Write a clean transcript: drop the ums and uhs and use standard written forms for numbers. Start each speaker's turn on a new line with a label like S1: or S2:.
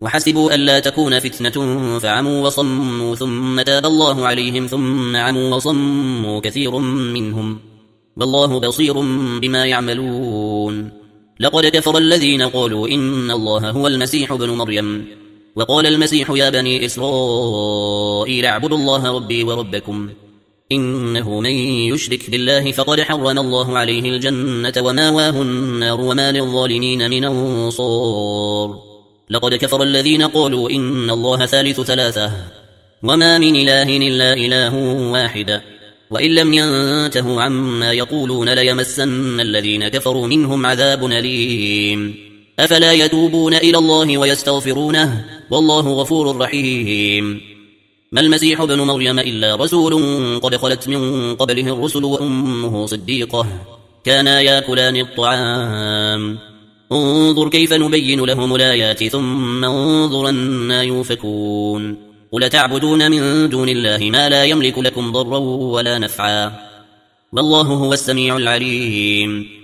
S1: وحسبوا ألا تكون فتنة فعموا وصموا ثم تاب الله عليهم ثم عموا وصموا كثير منهم والله بصير بما يعملون. لقد كفر الذين قالوا إن الله هو المسيح ابن مريم وقال المسيح يا بني إسرائيل اعبدوا الله ربي وربكم إنه من يشرك بالله فقد حرم الله عليه الجنة وماواه النار وما للظالمين من أنصار. لقد كفر الذين قالوا إن الله ثالث ثلاثة وما من إله إلا إله واحد وإن لم ينتهوا عما يقولون ليمسن الذين كفروا منهم عذاب أليم. أفلا يتوبون إلى الله ويستغفرونه والله غفور رحيم. ما المسيح ابن مريم إلا رسول قد خلت من قبله الرسل وأمه صديقة كانا يأكلان الطعام انظر كيف نبين لهم الآيات ثم انظر أنا يؤفكون. قل تعبدون من دون الله ما لا يملك لكم ضرا ولا نفعا والله هو السميع العليم.